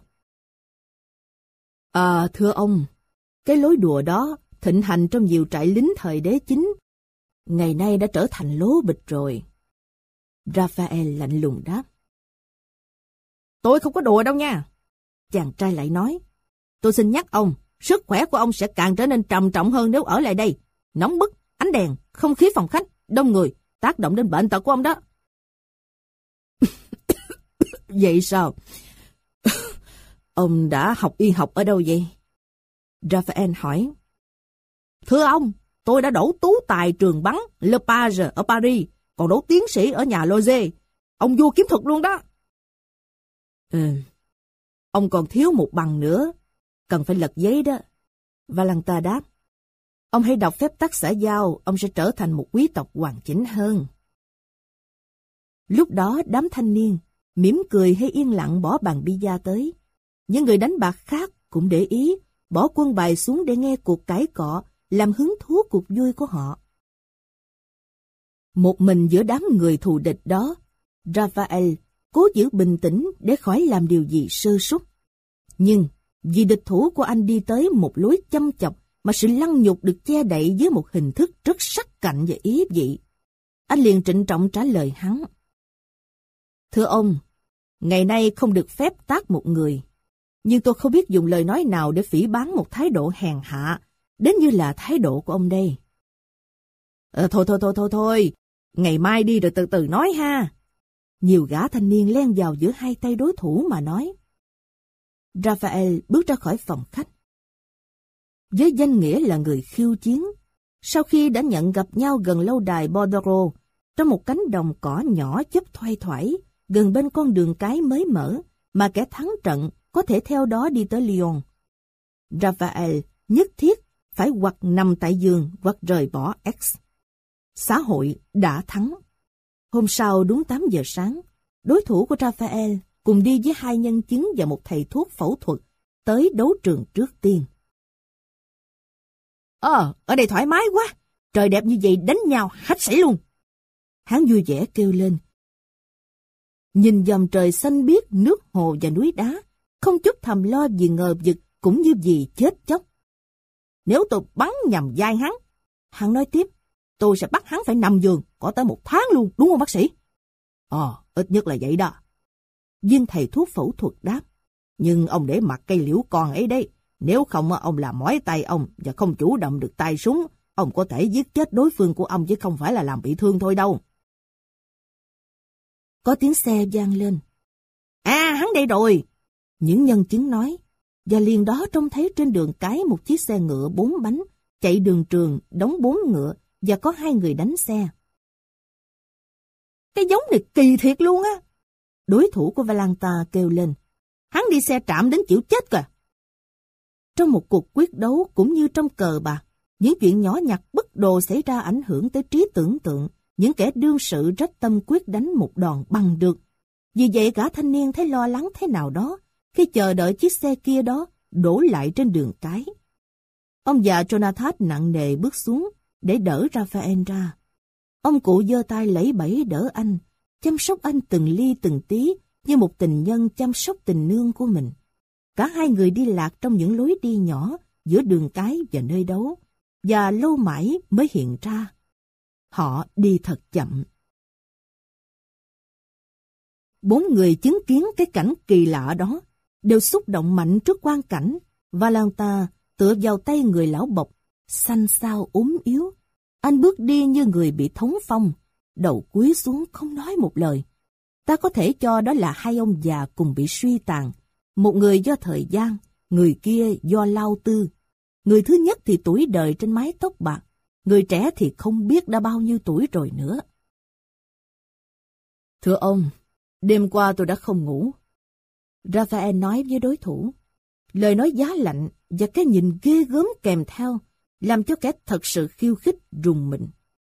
À, thưa ông, cái lối đùa đó thịnh hành trong nhiều trại lính thời đế chính, ngày nay đã trở thành lố bịch rồi. Raphael lạnh lùng đáp. Tôi không có đùa đâu nha. Chàng trai lại nói, tôi xin nhắc ông, sức khỏe của ông sẽ càng trở nên trầm trọng hơn nếu ở lại đây. Nóng bức, ánh đèn, không khí phòng khách, đông người, tác động đến bệnh tật của ông đó. Vậy sao? Ông đã học y học ở đâu vậy? Raphael hỏi. Thưa ông, tôi đã đỗ tú tài trường bắn Le Page ở Paris, còn đỗ tiến sĩ ở nhà Loge. Ông vua kiếm thuật luôn đó. Ừ, ông còn thiếu một bằng nữa, cần phải lật giấy đó. Valentin đáp. Ông hãy đọc phép tắc xã giao, ông sẽ trở thành một quý tộc hoàn chỉnh hơn. Lúc đó đám thanh niên mỉm cười hay yên lặng bỏ bàn bida tới. Những người đánh bạc khác cũng để ý, bỏ quân bài xuống để nghe cuộc cãi cọ, làm hứng thú cuộc vui của họ. Một mình giữa đám người thù địch đó, Raphael cố giữ bình tĩnh để khỏi làm điều gì sơ suất. Nhưng vì địch thủ của anh đi tới một lối chăm chọc mà sự lăng nhục được che đậy dưới một hình thức rất sắc cạnh và ý vị, anh liền trịnh trọng trả lời hắn. Thưa ông, ngày nay không được phép tát một người, nhưng tôi không biết dùng lời nói nào để phỉ báng một thái độ hèn hạ, đến như là thái độ của ông đây. Ờ, thôi thôi thôi thôi thôi, ngày mai đi rồi từ từ nói ha. Nhiều gã thanh niên len vào giữa hai tay đối thủ mà nói. Raphael bước ra khỏi phòng khách. Với danh nghĩa là người khiêu chiến, sau khi đã nhận gặp nhau gần lâu đài Bordeaux, trong một cánh đồng cỏ nhỏ chớp thoai thoải, gần bên con đường cái mới mở, mà kẻ thắng trận có thể theo đó đi tới Lyon. Raphael nhất thiết phải hoặc nằm tại giường hoặc rời bỏ X. Xã hội đã thắng. Hôm sau đúng tám giờ sáng, đối thủ của Raphael cùng đi với hai nhân chứng và một thầy thuốc phẫu thuật tới đấu trường trước tiên. Ờ, ở đây thoải mái quá, trời đẹp như vậy đánh nhau hết sảy luôn. Hắn vui vẻ kêu lên. Nhìn dòng trời xanh biếc, nước hồ và núi đá, không chút thầm lo vì ngờ vực cũng như vì chết chóc. Nếu tôi bắn nhầm vai hắn, hắn nói tiếp, tôi sẽ bắt hắn phải nằm giường, có tới một tháng luôn, đúng không bác sĩ? Ờ, ít nhất là vậy đó. Viên thầy thuốc phẫu thuật đáp, nhưng ông để mặc cây liễu con ấy đấy, nếu không ông làm mỏi tay ông và không chủ động được tay súng, ông có thể giết chết đối phương của ông chứ không phải là làm bị thương thôi đâu. Có tiếng xe vang lên. À, hắn đây rồi! Những nhân chứng nói, và liền đó trông thấy trên đường cái một chiếc xe ngựa bốn bánh, chạy đường trường, đóng bốn ngựa, và có hai người đánh xe. Cái giống này kỳ thiệt luôn á! Đối thủ của Valenta kêu lên. Hắn đi xe trạm đến chịu chết kìa! Trong một cuộc quyết đấu cũng như trong cờ bạc, những chuyện nhỏ nhặt bất đồ xảy ra ảnh hưởng tới trí tưởng tượng, những kẻ đương sự rách tâm quyết đánh một đòn bằng được. Vì vậy gã thanh niên thấy lo lắng thế nào đó khi chờ đợi chiếc xe kia đó đổ lại trên đường cái. Ông già Jonathan nặng nề bước xuống để đỡ Raphael ra. Ông cụ giơ tay lẫy bẫy đỡ anh, chăm sóc anh từng ly từng tí như một tình nhân chăm sóc tình nương của mình. Cả hai người đi lạc trong những lối đi nhỏ giữa đường cái và nơi đấu, và lâu mãi mới hiện ra. Họ đi thật chậm. Bốn người chứng kiến cái cảnh kỳ lạ đó đều xúc động mạnh trước quang cảnh. Valenta tựa vào tay người lão bộc, xanh xao ốm yếu. Anh bước đi như người bị thống phong, đầu cúi xuống không nói một lời. Ta có thể cho đó là hai ông già cùng bị suy tàn. Một người do thời gian, người kia do lao tư. Người thứ nhất thì tuổi đời trên mái tóc bạc, người trẻ thì không biết đã bao nhiêu tuổi rồi nữa. Thưa ông, đêm qua tôi đã không ngủ. Raphael nói với đối thủ. Lời nói giá lạnh và cái nhìn ghê gớm kèm theo làm cho kẻ thật sự khiêu khích rùng mình.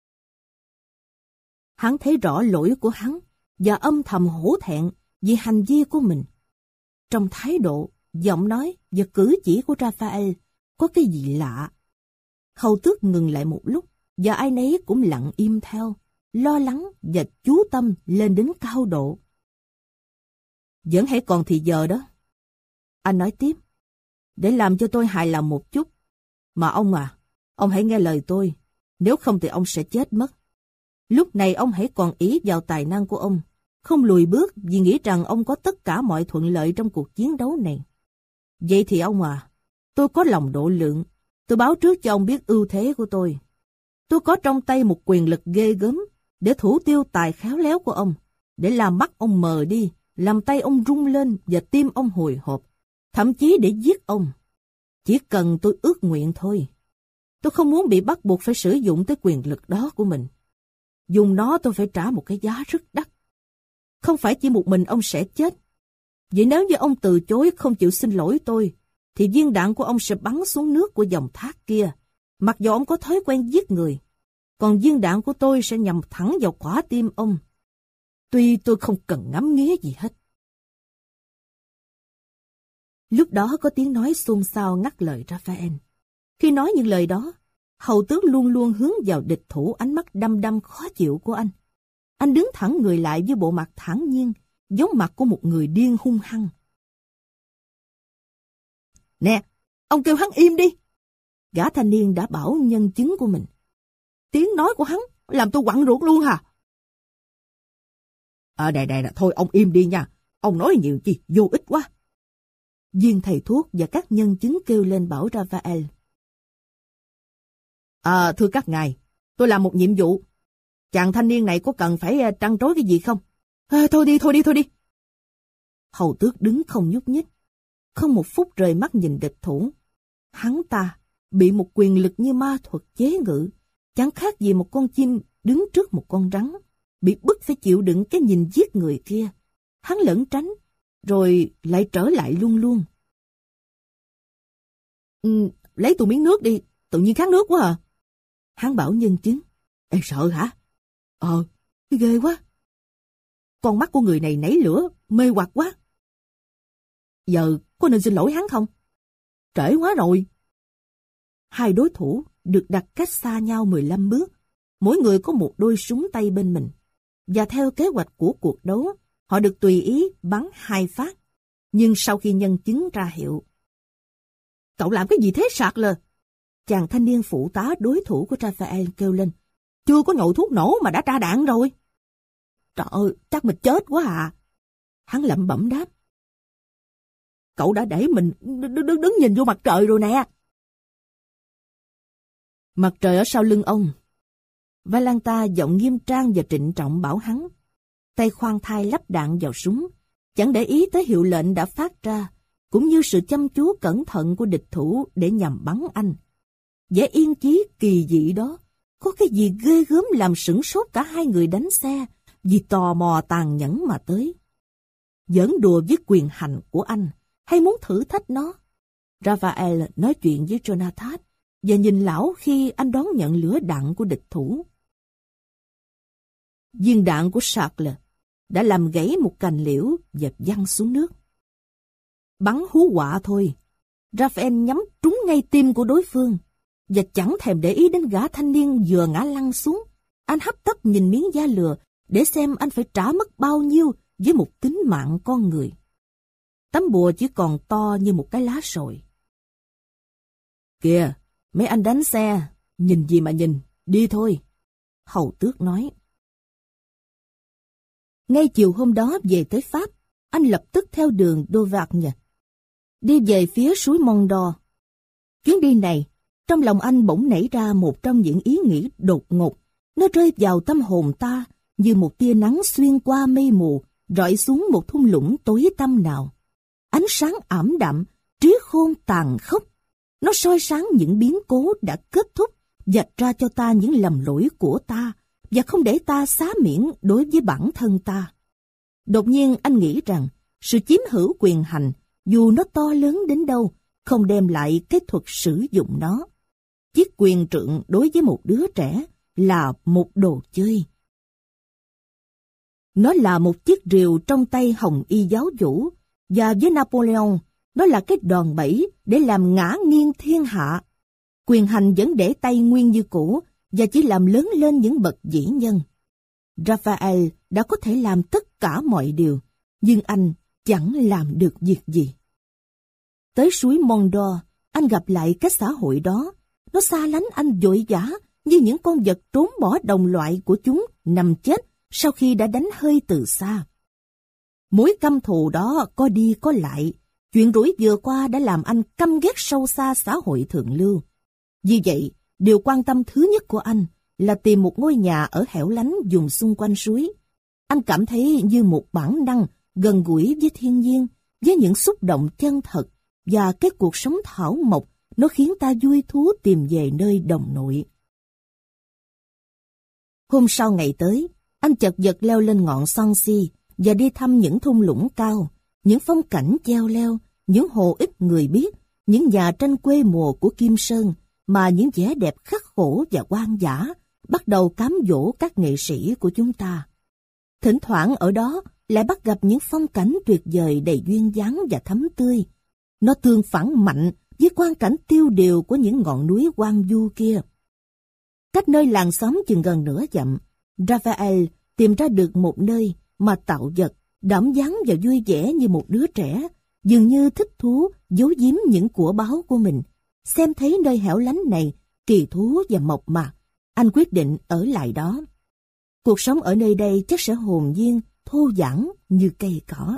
Hắn thấy rõ lỗi của hắn và âm thầm hổ thẹn vì hành vi của mình. Trong thái độ, giọng nói và cử chỉ của Raphael có cái gì lạ. Hầu tước ngừng lại một lúc và ai nấy cũng lặng im theo, lo lắng và chú tâm lên đến cao độ. Vẫn hãy còn thì giờ đó. Anh nói tiếp, để làm cho tôi hài lòng một chút. Mà ông à, ông hãy nghe lời tôi, nếu không thì ông sẽ chết mất. Lúc này ông hãy còn ý vào tài năng của ông, không lùi bước vì nghĩ rằng ông có tất cả mọi thuận lợi trong cuộc chiến đấu này. Vậy thì ông à, tôi có lòng độ lượng, tôi báo trước cho ông biết ưu thế của tôi. Tôi có trong tay một quyền lực ghê gớm để thủ tiêu tài khéo léo của ông, để làm mắt ông mờ đi, làm tay ông rung lên và tim ông hồi hộp, thậm chí để giết ông. Chỉ cần tôi ước nguyện thôi. Tôi không muốn bị bắt buộc phải sử dụng tới quyền lực đó của mình. Dùng nó tôi phải trả một cái giá rất đắt. Không phải chỉ một mình ông sẽ chết. Vậy nếu như ông từ chối không chịu xin lỗi tôi, thì viên đạn của ông sẽ bắn xuống nước của dòng thác kia, mặc dù ông có thói quen giết người. Còn viên đạn của tôi sẽ nhằm thẳng vào quả tim ông. Tuy tôi không cần ngắm nghía gì hết. Lúc đó có tiếng nói xôn xao ngắt lời Raphael. Khi nói những lời đó, hầu tước luôn luôn hướng vào địch thủ ánh mắt đăm đăm khó chịu của anh. Anh đứng thẳng người lại với bộ mặt thản nhiên, giống mặt của một người điên hung hăng. Nè, ông kêu hắn im đi. Gã thanh niên đã bảo nhân chứng của mình. Tiếng nói của hắn làm tôi quặn ruột luôn hả? Ờ, à, đây đây, thôi ông im đi nha. Ông nói nhiều chi, vô ích quá. Viên thầy thuốc và các nhân chứng kêu lên bảo Raphael. À, thưa các ngài, tôi làm một nhiệm vụ. Chàng thanh niên này có cần phải trăn trối cái gì không? À, thôi đi, thôi đi, thôi đi. Hầu tước đứng không nhúc nhích, không một phút rời mắt nhìn địch thủ. Hắn ta bị một quyền lực như ma thuật chế ngự, chẳng khác gì một con chim đứng trước một con rắn, bị bức phải chịu đựng cái nhìn giết người kia. Hắn lẩn tránh, rồi lại trở lại luôn luôn. Ừ, lấy tôi miếng nước đi, tự nhiên khát nước quá à. Hắn bảo nhân chứng. Ê, sợ hả? Ờ, ghê quá. Con mắt của người này nảy lửa, mê hoặc quá. Giờ có nên xin lỗi hắn không? Trễ quá rồi. Hai đối thủ được đặt cách xa nhau mười lăm bước, mỗi người có một đôi súng tay bên mình. Và theo kế hoạch của cuộc đấu, họ được tùy ý bắn hai phát. Nhưng sau khi nhân chứng ra hiệu. Cậu làm cái gì thế Charles? Chàng thanh niên phụ tá đối thủ của Raphael kêu lên. Chưa có nhồi thuốc nổ mà đã tra đạn rồi. Trời ơi, chắc mình chết quá à. Hắn lẩm bẩm đáp. Cậu đã để mình đứng, đứng, đứng nhìn vô mặt trời rồi nè. Mặt trời ở sau lưng ông. Valanta giọng nghiêm trang và trịnh trọng bảo hắn. Tay khoan thai lắp đạn vào súng, chẳng để ý tới hiệu lệnh đã phát ra, cũng như sự chăm chú cẩn thận của địch thủ để nhằm bắn anh. Vẻ yên chí kỳ dị đó, có cái gì ghê gớm làm sửng sốt cả hai người đánh xe, vì tò mò tàn nhẫn mà tới. Giỡn đùa với quyền hành của anh, hay muốn thử thách nó? Raphael nói chuyện với Jonathan, và nhìn lão khi anh đón nhận lửa đạn của địch thủ. Viên đạn của Charles đã làm gãy một cành liễu và văng xuống nước. Bắn hú quạ thôi, Raphael nhắm trúng ngay tim của đối phương, và chẳng thèm để ý đến gã thanh niên vừa ngã lăn xuống. Anh hấp tấp nhìn miếng da lừa để xem anh phải trả mất bao nhiêu với một tính mạng con người. Tấm bùa chỉ còn to như một cái lá sồi. Kìa, mấy anh đánh xe, nhìn gì mà nhìn, đi thôi. Hầu tước nói. Ngay chiều hôm đó về tới Pháp, anh lập tức theo đường Dauvergne, đi về phía suối Mont d'Or. Chuyến đi này, trong lòng anh bỗng nảy ra một trong những ý nghĩ đột ngột. Nó rơi vào tâm hồn ta như một tia nắng xuyên qua mây mù, rọi xuống một thung lũng tối tăm nào. Ánh sáng ảm đạm, trí khôn tàn khốc. Nó soi sáng những biến cố đã kết thúc, vạch ra cho ta những lầm lỗi của ta, và không để ta xá miễn đối với bản thân ta. Đột nhiên anh nghĩ rằng, sự chiếm hữu quyền hành, dù nó to lớn đến đâu, không đem lại cái thuật sử dụng nó. Chiếc quyền trượng đối với một đứa trẻ là một đồ chơi. Nó là một chiếc rìu trong tay Hồng Y giáo chủ, và với Napoleon, nó là cái đòn bẩy để làm ngã nghiêng thiên hạ. Quyền hành vẫn để tay nguyên như cũ, và chỉ làm lớn lên những bậc vĩ nhân. Raphael đã có thể làm tất cả mọi điều, nhưng anh chẳng làm được việc gì. Tới suối Mont d'Or, anh gặp lại cái xã hội đó. Nó xa lánh anh vội vã như những con vật trốn bỏ đồng loại của chúng nằm chết sau khi đã đánh hơi từ xa. Mối căm thù đó có đi có lại. Chuyện rủi vừa qua đã làm anh căm ghét sâu xa xã hội thượng lưu. Vì vậy, điều quan tâm thứ nhất của anh là tìm một ngôi nhà ở hẻo lánh vùng xung quanh suối. Anh cảm thấy như một bản năng gần gũi với thiên nhiên, với những xúc động chân thật, và cái cuộc sống thảo mộc nó khiến ta vui thú tìm về nơi đồng nội. Hôm sau ngày tới, anh chật vật leo lên ngọn Sancy và đi thăm những thung lũng cao, những phong cảnh cheo leo, những hồ ít người biết, những nhà tranh quê mùa của Kim Sơn mà những vẻ đẹp khắc khổ và hoang dã bắt đầu cám dỗ các nghệ sĩ của chúng ta. Thỉnh thoảng ở đó lại bắt gặp những phong cảnh tuyệt vời đầy duyên dáng và thắm tươi, Nó tương phản mạnh với quang cảnh tiêu điều của những ngọn núi hoang vu kia. Cách nơi làng xóm chừng gần nửa dặm, Raphael tìm ra được một nơi mà tạo vật, đỏm dáng và vui vẻ như một đứa trẻ, dường như thích thú giấu giếm những của báu của mình. Xem thấy nơi hẻo lánh này kỳ thú và mộc mạc, anh quyết định ở lại đó. Cuộc sống ở nơi đây chắc sẽ hồn nhiên, thô giản như cây cỏ.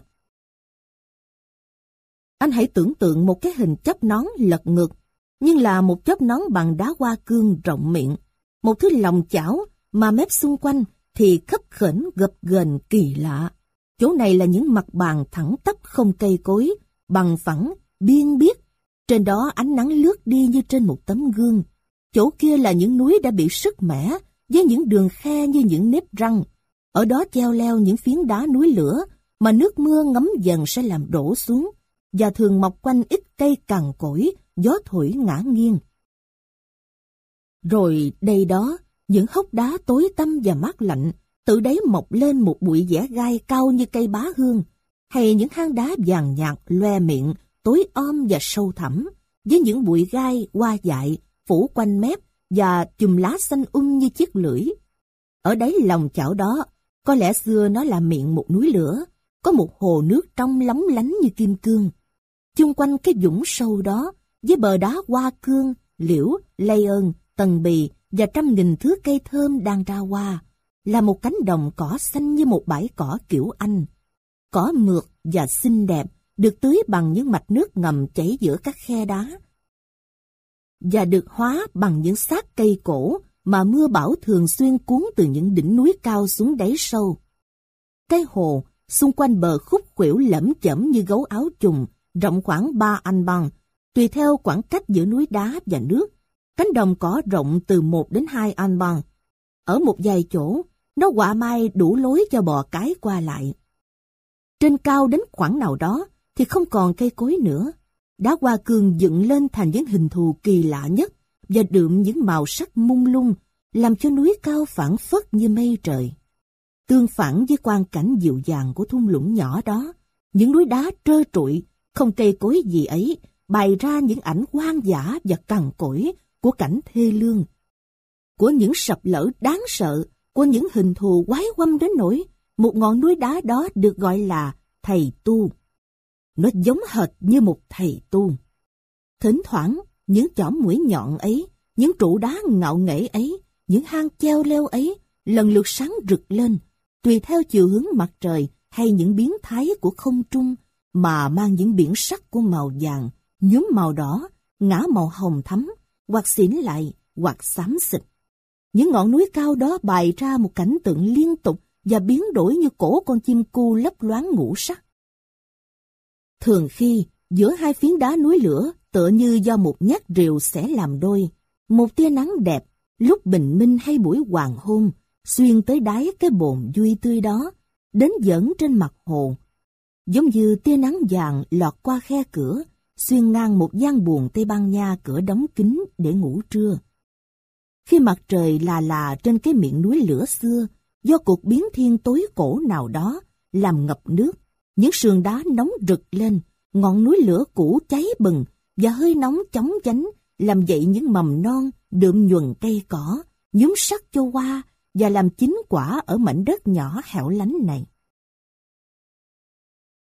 Anh hãy tưởng tượng một cái hình chóp nón lật ngược, nhưng là một chóp nón bằng đá hoa cương rộng miệng, một thứ lòng chảo mà mép xung quanh thì khấp khểnh gập ghềnh kỳ lạ. Chỗ này là những mặt bàn thẳng tắp không cây cối, bằng phẳng, biên biếc. Trên đó ánh nắng lướt đi như trên một tấm gương. Chỗ kia là những núi đã bị sứt mẻ, với những đường khe như những nếp răng. Ở đó treo leo những phiến đá núi lửa mà nước mưa ngấm dần sẽ làm đổ xuống, và thường mọc quanh ít cây cằn cỗi, gió thổi ngã nghiêng. Rồi đây đó, những hốc đá tối tăm và mát lạnh, từ đấy mọc lên một bụi dẻ gai cao như cây bá hương, hay những hang đá vàng nhạt loe miệng, tối om và sâu thẳm, với những bụi gai hoa dại phủ quanh mép và chùm lá xanh um như chiếc lưỡi. Ở đáy lòng chảo đó, có lẽ xưa nó là miệng một núi lửa, có một hồ nước trong lóng lánh như kim cương. Chung quanh cái vũng sâu đó, với bờ đá hoa cương, liễu, lây ơn, tần bì và trăm nghìn thứ cây thơm đang ra hoa, là một cánh đồng cỏ xanh như một bãi cỏ kiểu Anh. Cỏ mượt và xinh đẹp, được tưới bằng những mạch nước ngầm chảy giữa các khe đá, và được hóa bằng những xác cây cổ mà mưa bão thường xuyên cuốn từ những đỉnh núi cao xuống đáy sâu. Cái hồ, xung quanh bờ khúc khuỷu lẫm chởm như gấu áo trùng, rộng khoảng ba anh bằng, tùy theo khoảng cách giữa núi đá và nước. Cánh đồng cỏ rộng từ một đến hai anh bằng. Ở một vài chỗ, nó quạ mai đủ lối cho bò cái qua lại. Trên cao đến khoảng nào đó thì không còn cây cối nữa. Đá hoa cương dựng lên thành những hình thù kỳ lạ nhất và đượm những màu sắc mông lung, làm cho núi cao phảng phất như mây trời. Tương phản với quang cảnh dịu dàng của thung lũng nhỏ đó, những núi đá trơ trụi, không cây cối gì ấy, bày ra những ảnh hoang dã và cằn cỗi của cảnh thê lương, của những sập lở đáng sợ, của những hình thù quái quăm đến nỗi một ngọn núi đá đó được gọi là thầy tu. Nó giống hệt như một thầy tu. Thỉnh thoảng, những chỏm mũi nhọn ấy, những trụ đá ngạo nghễ ấy, những hang treo leo ấy, lần lượt sáng rực lên, tùy theo chiều hướng mặt trời hay những biến thái của không trung, mà mang những biển sắc của màu vàng, nhuốm màu đỏ, ngã màu hồng thắm, hoặc xỉn lại, hoặc xám xịt. Những ngọn núi cao đó bày ra một cảnh tượng liên tục và biến đổi như cổ con chim cu lấp loáng ngũ sắc. Thường khi, giữa hai phiến đá núi lửa, tựa như do một nhát rìu xẻ làm đôi, một tia nắng đẹp, lúc bình minh hay buổi hoàng hôn, xuyên tới đáy cái bồn vui tươi đó, đến dẫn trên mặt hồ. Giống như tia nắng vàng lọt qua khe cửa, xuyên ngang một gian buồng Tây Ban Nha cửa đóng kín để ngủ trưa. Khi mặt trời là là trên cái miệng núi lửa xưa, do cuộc biến thiên tối cổ nào đó, làm ngập nước, những sườn đá nóng rực lên, ngọn núi lửa cũ cháy bừng, và hơi nóng chóng chánh, làm dậy những mầm non, đượm nhuần cây cỏ, nhúm sắc cho hoa, và làm chín quả ở mảnh đất nhỏ hẻo lánh này.